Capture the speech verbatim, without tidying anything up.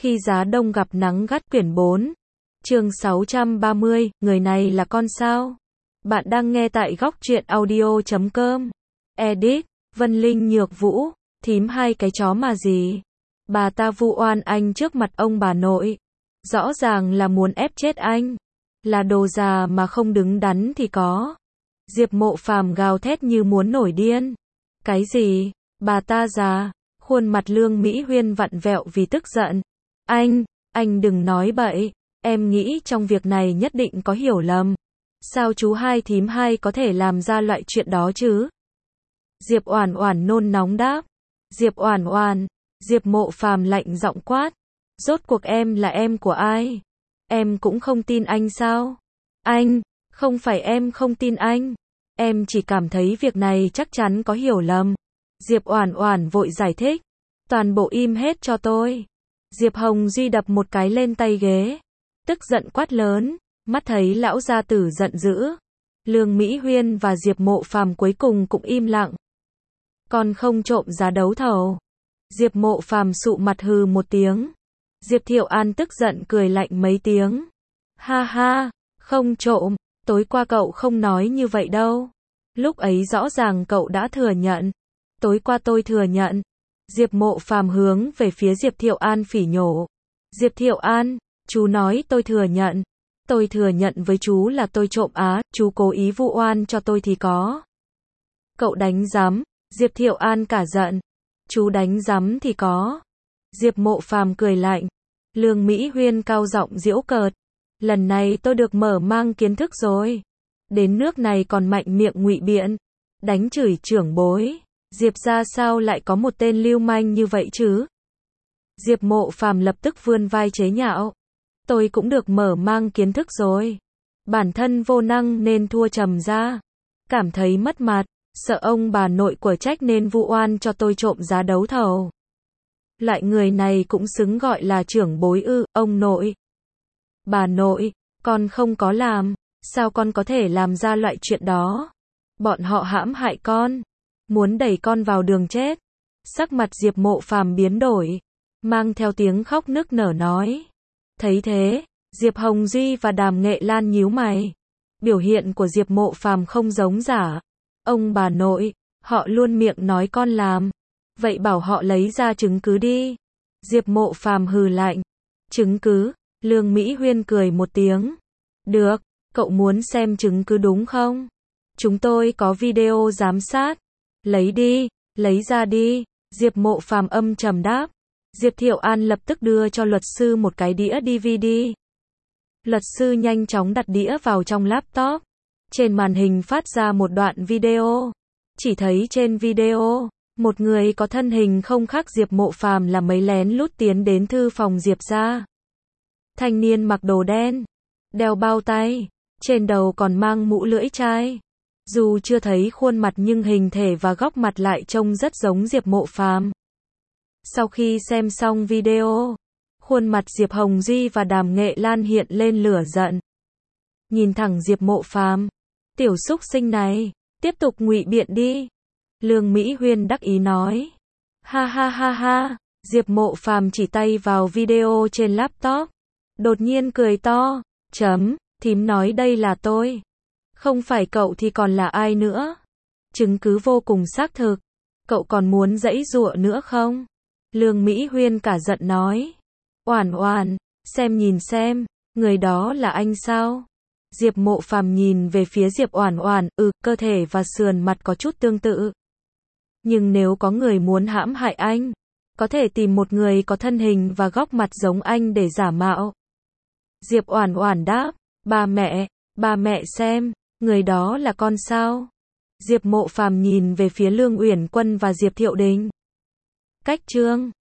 Khi giá đông gặp nắng gắt quyển bốn. Chương sáu trăm ba mươi, người này là con sao? Bạn đang nghe tại góc truyện audio chấm com. Edit, Vân Linh Nhược Vũ, thím hai cái chó mà gì? Bà ta vu oan anh trước mặt ông bà nội. Rõ ràng là muốn ép chết anh. Là đồ già mà không đứng đắn thì có. Diệp Mộ Phàm gào thét như muốn nổi điên. Cái gì? Bà ta già? Khuôn mặt Lương Mỹ Huyên vặn vẹo vì tức giận. Anh, anh đừng nói bậy. Em nghĩ trong việc này nhất định có hiểu lầm. Sao chú hai thím hai có thể làm ra loại chuyện đó chứ? Diệp Oản Oản nôn nóng đáp. Diệp Oản Oản, Diệp Mộ Phàm lạnh giọng quát. Rốt cuộc em là em của ai? Em cũng không tin anh sao? Anh, không phải em không tin anh. Em chỉ cảm thấy việc này chắc chắn có hiểu lầm. Diệp Oản Oản vội giải thích. Toàn bộ im hết cho tôi. Diệp Hồng Duy đập một cái lên tay ghế. Tức giận quát lớn, mắt thấy lão gia tử giận dữ. Lương Mỹ Huyên và Diệp Mộ Phàm cuối cùng cũng im lặng. Còn không trộm giá đấu thầu. Diệp Mộ Phàm sụ mặt hừ một tiếng. Diệp Thiệu An tức giận cười lạnh mấy tiếng. Ha ha, không trộm, tối qua cậu không nói như vậy đâu. Lúc ấy rõ ràng cậu đã thừa nhận. Tối qua tôi thừa nhận. Diệp Mộ Phàm hướng về phía Diệp Thiệu An phỉ nhổ. Diệp Thiệu An, chú nói tôi thừa nhận. Tôi thừa nhận với chú là tôi trộm á, chú cố ý vu oan cho tôi thì có. Cậu đánh giám, Diệp Thiệu An cả giận. Chú đánh giám thì có. Diệp Mộ Phàm cười lạnh. Lương Mỹ Huyên cao giọng giễu cợt. Lần này tôi được mở mang kiến thức rồi. Đến nước này còn mạnh miệng ngụy biện. Đánh chửi trưởng bối. Diệp ra sao lại có một tên lưu manh như vậy chứ? Diệp Mộ Phàm lập tức vươn vai chế nhạo. Tôi cũng được mở mang kiến thức rồi. Bản thân vô năng nên thua trầm ra. Cảm thấy mất mặt, sợ ông bà nội của trách nên vu oan cho tôi trộm giá đấu thầu. Loại người này cũng xứng gọi là trưởng bối ư, ông nội. Bà nội, con không có làm, sao con có thể làm ra loại chuyện đó? Bọn họ hãm hại con, muốn đẩy con vào đường chết. Sắc mặt Diệp Mộ Phàm biến đổi, mang theo tiếng khóc nức nở nói. Thấy thế, Diệp Hồng Duy và Đàm Nghệ Lan nhíu mày. Biểu hiện của Diệp Mộ Phàm không giống giả. Ông bà nội, họ luôn miệng nói con làm. Vậy bảo họ lấy ra chứng cứ đi. Diệp Mộ Phàm hừ lạnh. Chứng cứ? Lương Mỹ Huyên cười một tiếng. Được, cậu muốn xem chứng cứ đúng không? Chúng tôi có video giám sát. Lấy đi, lấy ra đi. Diệp Mộ Phàm âm trầm đáp. Diệp Thiệu An lập tức đưa cho luật sư một cái đĩa đê vê đê. Luật sư nhanh chóng đặt đĩa vào trong laptop. Trên màn hình phát ra một đoạn video. Chỉ thấy trên video, một người có thân hình không khác Diệp Mộ Phàm là mấy lén lút tiến đến thư phòng Diệp gia. Thanh niên mặc đồ đen, đeo bao tay, trên đầu còn mang mũ lưỡi chai. Dù chưa thấy khuôn mặt nhưng hình thể và góc mặt lại trông rất giống Diệp Mộ Phàm. Sau khi xem xong video, khuôn mặt Diệp Hồng Duy và Đàm Nghệ Lan hiện lên lửa giận. Nhìn thẳng Diệp Mộ Phàm, tiểu xúc sinh này, tiếp tục ngụy biện đi. Lương Mỹ Huyên đắc ý nói. Ha ha ha ha, Diệp Mộ Phàm chỉ tay vào video trên laptop. Đột nhiên cười to, chấm, thím nói đây là tôi. Không phải cậu thì còn là ai nữa? Chứng cứ vô cùng xác thực. Cậu còn muốn giãy giụa nữa không? Lương Mỹ Huyên cả giận nói. Oản Oản, xem nhìn xem, người đó là anh sao? Diệp Mộ Phàm nhìn về phía Diệp Oản Oản, ừ, cơ thể và sườn mặt có chút tương tự. Nhưng nếu có người muốn hãm hại anh, có thể tìm một người có thân hình và góc mặt giống anh để giả mạo. Diệp Oản Oản đáp, ba mẹ, ba mẹ xem, người đó là con sao? Diệp Mộ Phàm nhìn về phía Lương Uyển Quân và Diệp Thiệu Đình. Cách chương